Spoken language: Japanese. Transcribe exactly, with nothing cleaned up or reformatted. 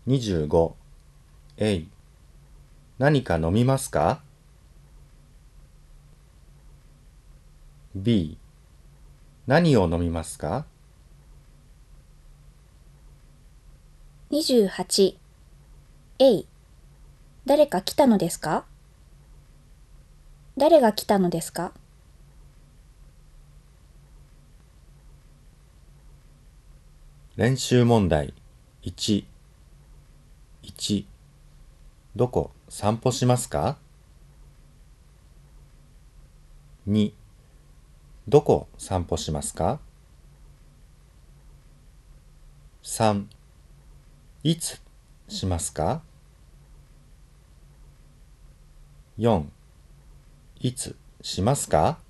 にじゅうご、えい、何か飲みますか？ B、何を飲みますか？ にじゅうはち、えい、誰か来たのですか？誰が来たのですか？ 練習問題いち、いち、どこ散歩しますか？ に、どこ散歩しますか？ さん、いつしますか？ よん、いつしますか？